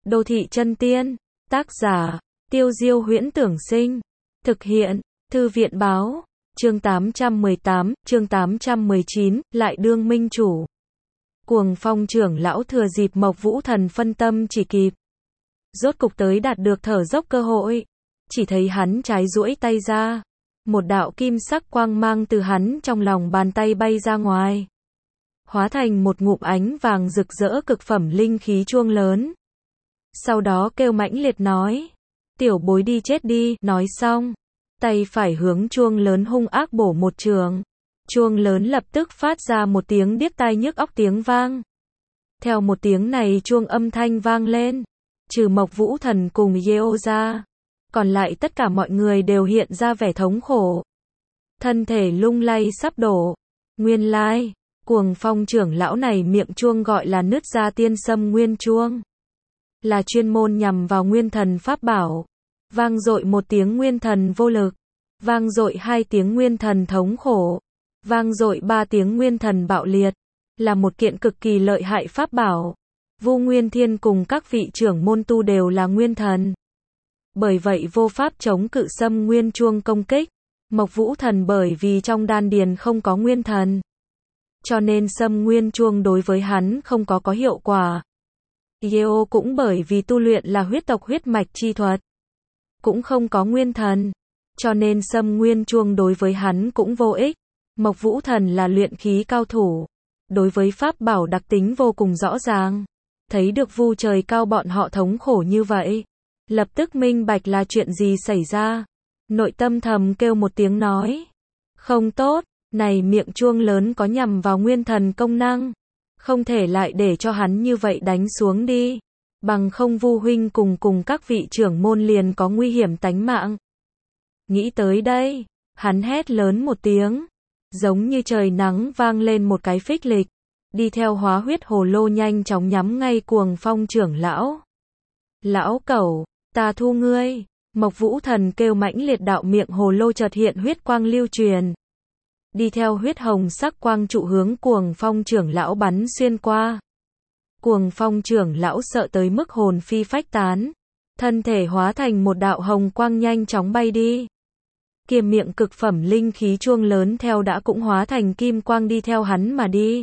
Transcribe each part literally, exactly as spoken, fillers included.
Đô thị chân tiên, tác giả, Tiêu Diêu Huyễn Tưởng Sinh, thực hiện, Thư viện Báo, chương tám trăm mười tám, chương tám trăm mười chín, lại đương minh chủ. Cuồng Phong trưởng lão thừa dịp Mộc Vũ Thần phân tâm chỉ kịp. Rốt cục tới đạt được thở dốc cơ hội. Chỉ thấy hắn trái duỗi tay ra. Một đạo kim sắc quang mang từ hắn trong lòng bàn tay bay ra ngoài. Hóa thành một ngụm ánh vàng rực rỡ cực phẩm linh khí chuông lớn. Sau đó kêu mãnh liệt nói. Tiểu bối đi chết đi, nói xong. Tay phải hướng chuông lớn hung ác bổ một trường. Chuông lớn lập tức phát ra một tiếng điếc tai nhức óc tiếng vang. Theo một tiếng này chuông âm thanh vang lên. Trừ Mộc Vũ Thần cùng Yeo ra. Còn lại tất cả mọi người đều hiện ra vẻ thống khổ. Thân thể lung lay sắp đổ. Nguyên lai, Cuồng Phong trưởng lão này miệng chuông gọi là nứt ra tiên sâm nguyên chuông. Là chuyên môn nhằm vào nguyên thần pháp bảo. Vang dội một tiếng nguyên thần vô lực. Vang dội hai tiếng nguyên thần thống khổ. Vang dội ba tiếng nguyên thần bạo liệt. Là một kiện cực kỳ lợi hại pháp bảo. Vu Nguyên Thiên cùng các vị trưởng môn tu đều là nguyên thần. Bởi vậy vô pháp chống cự sâm nguyên chuông công kích. Mộc Vũ Thần bởi vì trong đan điền không có nguyên thần. Cho nên sâm nguyên chuông đối với hắn không có có hiệu quả. Yeo cũng bởi vì tu luyện là huyết tộc huyết mạch chi thuật. Cũng không có nguyên thần. Cho nên sâm nguyên chuông đối với hắn cũng vô ích. Mộc Vũ Thần là luyện khí cao thủ. Đối với pháp bảo đặc tính vô cùng rõ ràng. Thấy được Vu Trời Cao bọn họ thống khổ như vậy. Lập tức minh bạch là chuyện gì xảy ra. Nội tâm thầm kêu một tiếng nói. Không tốt, này miệng chuông lớn có nhằm vào nguyên thần công năng. Không thể lại để cho hắn như vậy đánh xuống đi. Bằng không Vu huynh cùng cùng các vị trưởng môn liền có nguy hiểm tánh mạng. Nghĩ tới đây, hắn hét lớn một tiếng. Giống như trời nắng vang lên một cái phích lịch. Đi theo hóa huyết hồ lô nhanh chóng nhắm ngay Cuồng Phong trưởng lão. Lão cẩu, ta thu ngươi. Mộc Vũ Thần kêu mãnh liệt đạo miệng hồ lô chợt hiện huyết quang lưu truyền. Đi theo huyết hồng sắc quang trụ hướng Cuồng Phong trưởng lão bắn xuyên qua. Cuồng Phong trưởng lão sợ tới mức hồn phi phách tán. Thân thể hóa thành một đạo hồng quang nhanh chóng bay đi. Kia miệng cực phẩm linh khí chuông lớn theo đã cũng hóa thành kim quang đi theo hắn mà đi.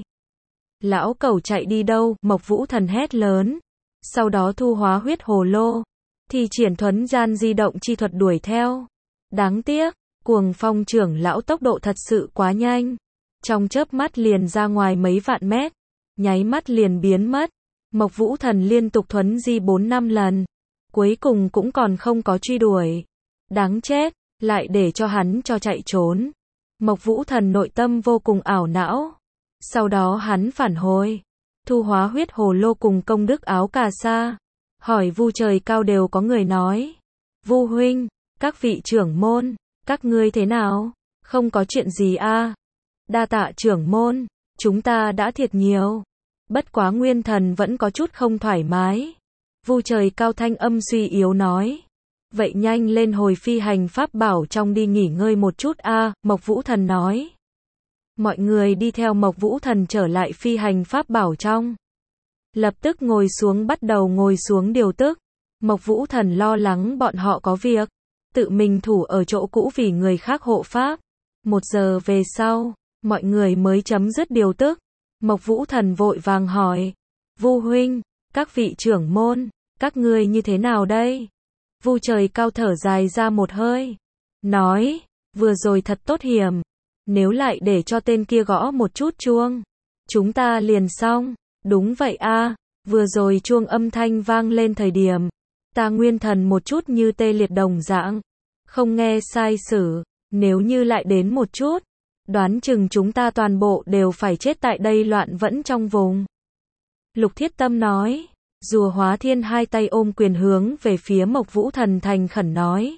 Lão cẩu chạy đi đâu? Mộc Vũ Thần hét lớn. Sau đó thu hóa huyết hồ lô. Thì triển thuấn gian di động chi thuật đuổi theo. Đáng tiếc, Cuồng Phong trưởng lão tốc độ thật sự quá nhanh. Trong chớp mắt liền ra ngoài mấy vạn mét. Nháy mắt liền biến mất. Mộc Vũ Thần liên tục thuấn di bốn năm lần. Cuối cùng cũng còn không có truy đuổi. Đáng chết, lại để cho hắn cho chạy trốn. Mộc Vũ Thần nội tâm vô cùng ảo não. Sau đó hắn phản hồi. Thu hóa huyết hồ lô cùng công đức áo cà sa. Hỏi Vu Trời Cao đều có người nói. Vu huynh, các vị trưởng môn, các ngươi thế nào? Không có chuyện gì a? À? Đa tạ trưởng môn, chúng ta đã thiệt nhiều. Bất quá nguyên thần vẫn có chút không thoải mái. Vu Trời Cao thanh âm suy yếu nói. Vậy nhanh lên hồi phi hành pháp bảo trong đi nghỉ ngơi một chút a, à, Mộc Vũ Thần nói. Mọi người đi theo Mộc Vũ Thần trở lại phi hành pháp bảo trong. Lập tức ngồi xuống bắt đầu ngồi xuống điều tức. Mộc Vũ Thần lo lắng bọn họ có việc. Tự mình thủ ở chỗ cũ vì người khác hộ pháp. Một giờ về sau, mọi người mới chấm dứt điều tức. Mộc Vũ Thần vội vàng hỏi. Vu huynh, các vị trưởng môn, các ngươi như thế nào đây? Vu Trời Cao thở dài ra một hơi. Nói, vừa rồi thật tốt hiểm. Nếu lại để cho tên kia gõ một chút chuông. Chúng ta liền xong. Đúng vậy a, à, vừa rồi chuông âm thanh vang lên thời điểm. Ta nguyên thần một chút như tê liệt đồng dạng. Không nghe sai sử. Nếu như lại đến một chút. Đoán chừng chúng ta toàn bộ đều phải chết tại đây loạn vẫn trong vùng. Lục Thiết Tâm nói. Rùa Hóa Thiên hai tay ôm quyền hướng về phía Mộc Vũ Thần thành khẩn nói.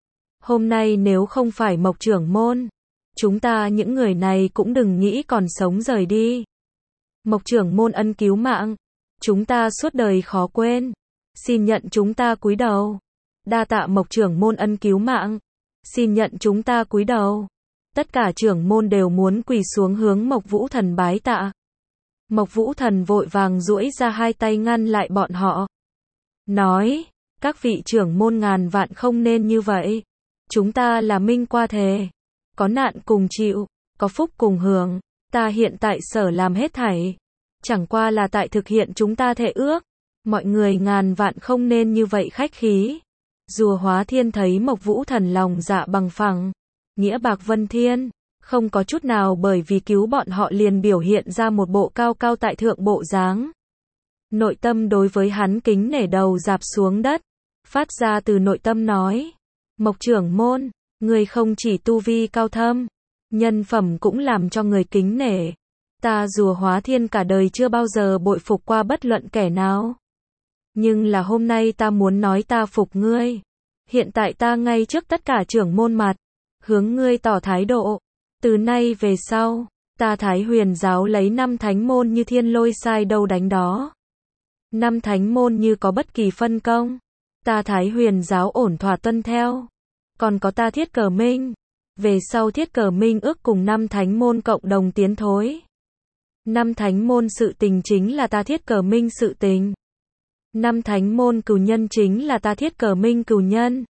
Hôm nay nếu không phải Mộc trưởng môn. Chúng ta những người này cũng đừng nghĩ còn sống rời đi. Mộc trưởng môn ân cứu mạng. Chúng ta suốt đời khó quên. Xin nhận chúng ta cúi đầu. Đa tạ Mộc trưởng môn ân cứu mạng. Xin nhận chúng ta cúi đầu. Tất cả trưởng môn đều muốn quỳ xuống hướng Mộc Vũ Thần bái tạ. Mộc Vũ Thần vội vàng duỗi ra hai tay ngăn lại bọn họ. nói, các vị trưởng môn ngàn vạn không nên như vậy. Chúng ta là minh qua thề, có nạn cùng chịu, có phúc cùng hưởng, ta hiện tại sở làm hết thảy, chẳng qua là tại thực hiện chúng ta thệ ước, mọi người ngàn vạn không nên như vậy khách khí. Rùa Hóa Thiên thấy Mộc Vũ Thần lòng dạ bằng phẳng, nghĩa bạc vân thiên, không có chút nào bởi vì cứu bọn họ liền biểu hiện ra một bộ cao cao tại thượng bộ dáng. Nội tâm đối với hắn kính nể đầu dạp xuống đất, phát ra từ nội tâm nói, Mộc trưởng môn, người không chỉ tu vi cao thâm, nhân phẩm cũng làm cho người kính nể. Ta Rùa Hóa Thiên cả đời chưa bao giờ bội phục qua bất luận kẻ nào. Nhưng là hôm nay ta muốn nói ta phục ngươi. Hiện tại ta ngay trước tất cả trưởng môn mặt, hướng ngươi tỏ thái độ. Từ nay về sau, ta Thái Huyền giáo lấy năm thánh môn như thiên lôi sai đâu đánh đó. Năm thánh môn như có bất kỳ phân công, ta Thái Huyền giáo ổn thỏa tuân theo. Còn có ta Thiết Cờ Minh, về sau Thiết Cờ Minh ước cùng năm thánh môn cộng đồng tiến thối. Năm thánh môn sự tình chính là ta Thiết Cờ Minh sự tình. Năm thánh môn cửu nhân chính là ta Thiết Cờ Minh cửu nhân.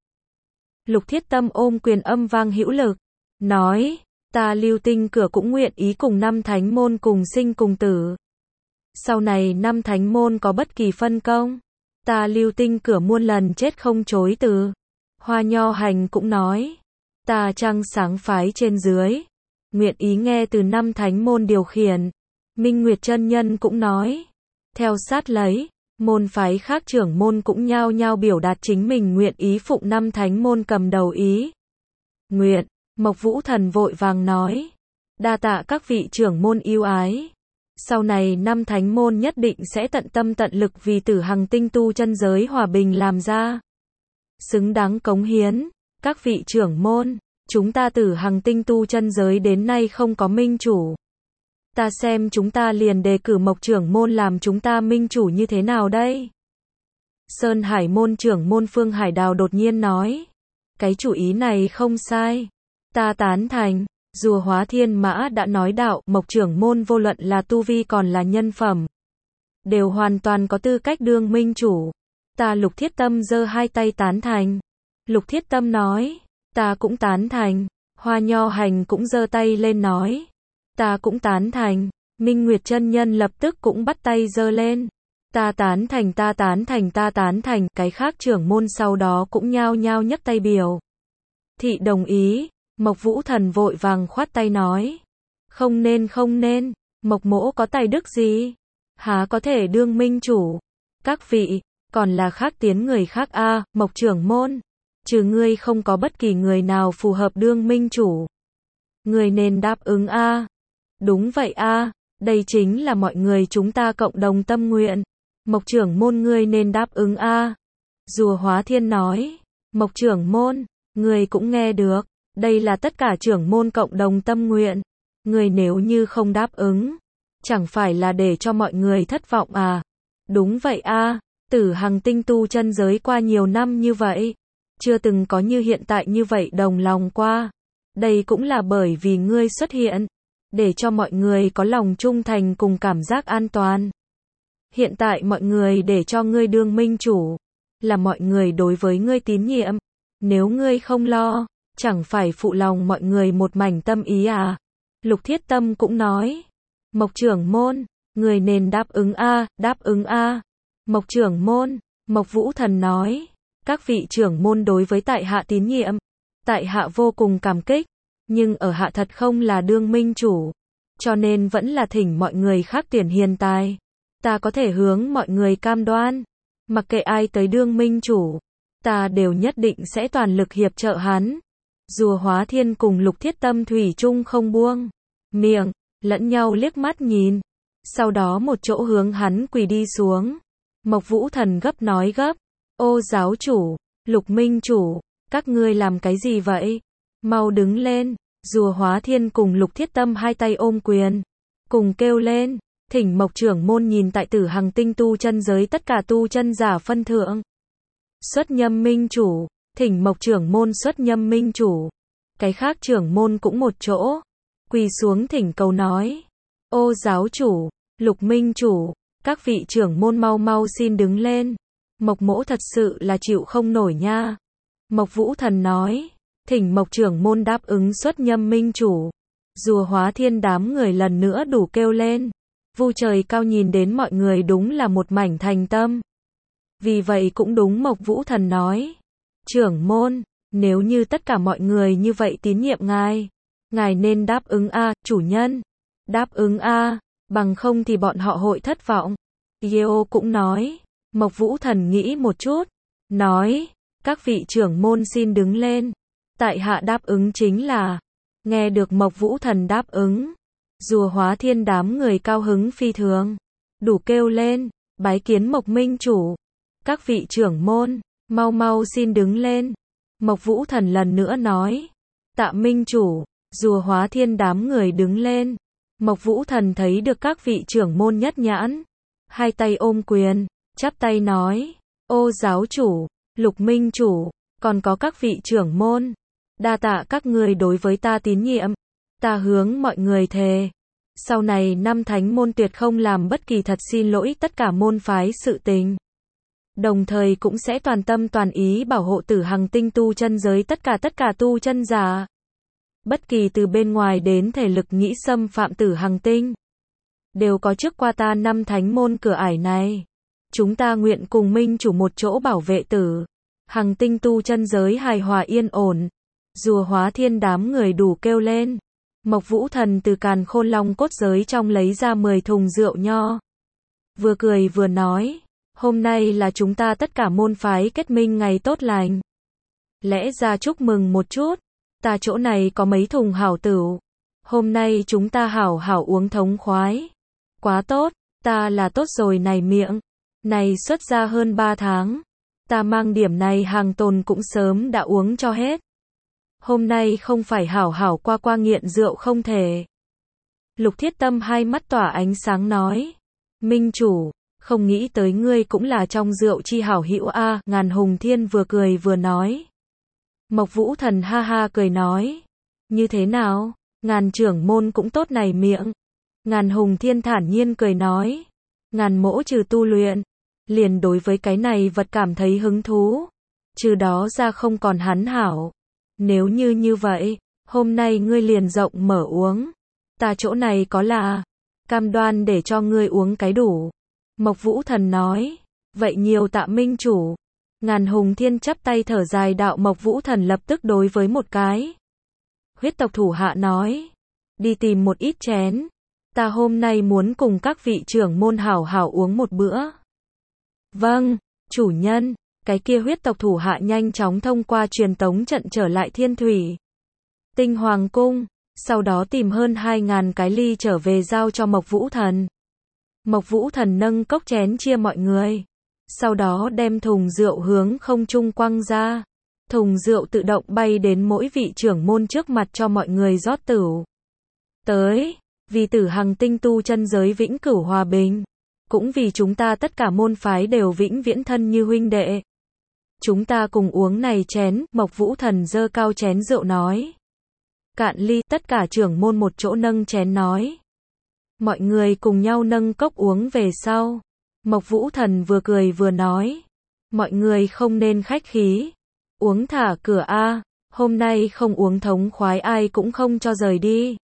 Lục Thiết Tâm ôm quyền âm vang hữu lực, nói, ta Lưu Tinh Cửa cũng nguyện ý cùng năm thánh môn cùng sinh cùng tử. Sau này năm thánh môn có bất kỳ phân công, ta Lưu Tinh Cửa muôn lần chết không chối từ. Hoa Nho Hành cũng nói, ta Trăng Sáng phái trên dưới, nguyện ý nghe từ năm thánh môn điều khiển. Minh Nguyệt chân nhân cũng nói, theo sát lấy, môn phái khác trưởng môn cũng nhao nhao biểu đạt chính mình nguyện ý phụng năm thánh môn cầm đầu ý. Nguyện, Mộc Vũ Thần vội vàng nói, đa tạ các vị trưởng môn yêu ái. Sau này năm thánh môn nhất định sẽ tận tâm tận lực vì Tử Hằng tinh tu chân giới hòa bình làm ra xứng đáng cống hiến. Các vị trưởng môn, chúng ta Tử Hằng tinh tu chân giới đến nay không có minh chủ. Ta xem chúng ta liền đề cử Mộc trưởng môn làm chúng ta minh chủ như thế nào đây? Sơn Hải môn trưởng môn Phương Hải Đào đột nhiên nói, cái chủ ý này không sai, ta tán thành. Rùa Hóa Thiên Mã đã nói đạo, Mộc trưởng môn vô luận là tu vi còn là nhân phẩm, đều hoàn toàn có tư cách đương minh chủ. Ta Lục Thiết Tâm giơ hai tay tán thành. Lục Thiết Tâm nói, ta cũng tán thành. Hoa Nho Hành cũng giơ tay lên nói, ta cũng tán thành. Minh Nguyệt chân nhân lập tức cũng bắt tay giơ lên, ta tán thành, ta tán thành, ta tán thành. Cái khác trưởng môn sau đó cũng nhao nhao nhấc tay biểu thị đồng ý. Mộc Vũ Thần vội vàng khoát tay nói, không nên không nên, Mộc mỗ có tài đức gì, há có thể đương minh chủ. Các vị, còn là khác tiến người khác a. À, Mộc trưởng môn, trừ ngươi không có bất kỳ người nào phù hợp đương minh chủ. Người nên đáp ứng a. À. Đúng vậy a, à, đây chính là mọi người chúng ta cộng đồng tâm nguyện. Mộc trưởng môn ngươi nên đáp ứng a. À. Rùa Hóa Thiên nói, Mộc trưởng môn, ngươi cũng nghe được. Đây là tất cả trưởng môn cộng đồng tâm nguyện. Người nếu như không đáp ứng, chẳng phải là để cho mọi người thất vọng à? Đúng vậy a, à, Tử Hằng tinh tu chân giới qua nhiều năm như vậy, chưa từng có như hiện tại như vậy đồng lòng qua. Đây cũng là bởi vì ngươi xuất hiện, để cho mọi người có lòng trung thành cùng cảm giác an toàn. Hiện tại mọi người để cho ngươi đương minh chủ, là mọi người đối với ngươi tín nhiệm. Nếu ngươi không lo, chẳng phải phụ lòng mọi người một mảnh tâm ý à? Lục Thiết Tâm cũng nói, Mộc trưởng môn, người nên đáp ứng a, à, đáp ứng a. À. Mộc trưởng môn, Mộc Vũ Thần nói, các vị trưởng môn đối với tại hạ tín nhiệm, tại hạ vô cùng cảm kích, nhưng ở hạ thật không là đương minh chủ, cho nên vẫn là thỉnh mọi người khác tuyển hiền tài. Ta có thể hướng mọi người cam đoan, mặc kệ ai tới đương minh chủ, ta đều nhất định sẽ toàn lực hiệp trợ hắn. Rùa Hóa Thiên cùng Lục Thiết Tâm thủy chung không buông miệng, lẫn nhau liếc mắt nhìn, sau đó một chỗ hướng hắn quỳ đi xuống. Mộc Vũ Thần gấp nói gấp, ô giáo chủ, Lục minh chủ, các ngươi làm cái gì vậy? Mau đứng lên. Rùa Hóa Thiên cùng Lục Thiết Tâm hai tay ôm quyền, cùng kêu lên, thỉnh Mộc trưởng môn nhìn tại Tử Hằng tinh tu chân giới tất cả tu chân giả phân thượng, xuất nhâm minh chủ. Thỉnh Mộc trưởng môn xuất nhâm minh chủ. Cái khác trưởng môn cũng một chỗ quỳ xuống thỉnh cầu nói, ô giáo chủ, Lục minh chủ, các vị trưởng môn mau mau xin đứng lên. Mộc mỗ thật sự là chịu không nổi nha. Mộc Vũ Thần nói, thỉnh Mộc trưởng môn đáp ứng xuất nhâm minh chủ. Rùa Hóa Thiên đám người lần nữa đủ kêu lên. Vu Trời Cao nhìn đến mọi người đúng là một mảnh thành tâm. Vì vậy cũng đúng Mộc Vũ Thần nói, trưởng môn, nếu như tất cả mọi người như vậy tín nhiệm ngài, ngài nên đáp ứng a, chủ nhân. Đáp ứng a, bằng không thì bọn họ hội thất vọng. Yeo cũng nói. Mộc Vũ Thần nghĩ một chút, nói, các vị trưởng môn xin đứng lên. Tại hạ đáp ứng chính là. Nghe được Mộc Vũ Thần đáp ứng, Rùa Hóa Thiên đám người cao hứng phi thường, đủ kêu lên, bái kiến Mộc minh chủ. Các vị trưởng môn, mau mau xin đứng lên. Mộc Vũ Thần lần nữa nói, tạ minh chủ. Rùa Hóa Thiên đám người đứng lên. Mộc Vũ Thần thấy được các vị trưởng môn nhất nhãn, hai tay ôm quyền, chắp tay nói, ô giáo chủ, Lục minh chủ, còn có các vị trưởng môn, đa tạ các người đối với ta tín nhiệm. Ta hướng mọi người thề, sau này năm thánh môn tuyệt không làm bất kỳ thật xin lỗi tất cả môn phái sự tình. Đồng thời cũng sẽ toàn tâm toàn ý bảo hộ Tử Hằng Tinh tu chân giới tất cả tất cả tu chân giả. Bất kỳ từ bên ngoài đến thể lực nghĩ xâm phạm Tử Hằng Tinh, đều có trước qua ta năm thánh môn cửa ải này. Chúng ta nguyện cùng minh chủ một chỗ bảo vệ Tử Hằng Tinh tu chân giới hài hòa yên ổn. Rùa Hóa Thiên đám người đủ kêu lên. Mộc Vũ Thần từ càn khôn long cốt giới trong lấy ra mười thùng rượu nho. Vừa cười vừa nói, hôm nay là chúng ta tất cả môn phái kết minh ngày tốt lành. Lẽ ra chúc mừng một chút, ta chỗ này có mấy thùng hảo tửu. Hôm nay chúng ta hảo hảo uống thống khoái. Quá tốt, ta là tốt rồi này miệng. Này xuất ra hơn ba tháng. Ta mang điểm này hàng tồn cũng sớm đã uống cho hết. Hôm nay không phải hảo hảo qua qua nghiện rượu không thể. Lục Thiết Tâm hai mắt tỏa ánh sáng nói, minh chủ, không nghĩ tới ngươi cũng là trong rượu chi hảo hữu a. À. Ngàn Hùng Thiên vừa cười vừa nói. Mộc Vũ Thần ha ha cười nói, như thế nào, Ngàn trưởng môn cũng tốt này miệng. Ngàn Hùng Thiên thản nhiên cười nói, Ngàn mỗ trừ tu luyện, liền đối với cái này vật cảm thấy hứng thú. Trừ đó ra không còn hắn hảo. Nếu như như vậy, hôm nay ngươi liền rộng mở uống. Ta chỗ này có là, cam đoan để cho ngươi uống cái đủ. Mộc Vũ Thần nói, vậy nhiều tạ minh chủ. Ngàn Hùng Thiên chắp tay thở dài đạo. Mộc Vũ Thần lập tức đối với một cái huyết tộc thủ hạ nói, đi tìm một ít chén. Ta hôm nay muốn cùng các vị trưởng môn hảo hảo uống một bữa. Vâng, chủ nhân. Cái kia huyết tộc thủ hạ nhanh chóng thông qua truyền tống trận trở lại Thiên Thủy Tinh Hoàng Cung, sau đó tìm hơn hai ngàn cái ly trở về giao cho Mộc Vũ Thần. Mộc Vũ Thần nâng cốc chén chia mọi người, sau đó đem thùng rượu hướng không trung quăng ra. Thùng rượu tự động bay đến mỗi vị trưởng môn trước mặt cho mọi người rót tửu. Tới, vì Tử Hằng Tinh tu chân giới vĩnh cửu hòa bình, cũng vì chúng ta tất cả môn phái đều vĩnh viễn thân như huynh đệ. Chúng ta cùng uống này chén. Mộc Vũ Thần giơ cao chén rượu nói. Cạn ly. Tất cả trưởng môn một chỗ nâng chén nói. Mọi người cùng nhau nâng cốc uống về sau. Mộc Vũ Thần vừa cười vừa nói, mọi người không nên khách khí, uống thả cửa a, hôm nay không uống thống khoái ai cũng không cho rời đi.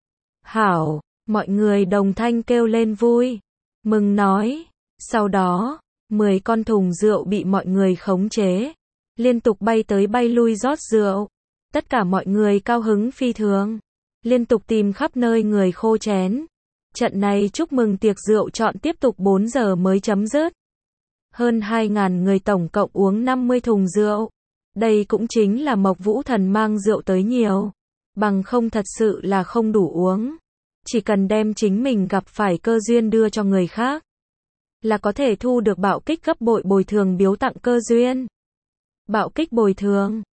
Hảo, mọi người đồng thanh kêu lên vui, mừng nói. Sau đó, mười con thùng rượu bị mọi người khống chế, liên tục bay tới bay lui rót rượu. Tất cả mọi người cao hứng phi thường, liên tục tìm khắp nơi người khô chén. Trận này chúc mừng tiệc rượu chọn tiếp tục bốn giờ mới chấm dứt. Hơn hai ngàn người tổng cộng uống năm mươi thùng rượu. Đây cũng chính là Mộc Vũ Thần mang rượu tới nhiều, bằng không thật sự là không đủ uống. Chỉ cần đem chính mình gặp phải cơ duyên đưa cho người khác, là có thể thu được bạo kích gấp bội bồi thường biếu tặng cơ duyên. Bạo kích bồi thường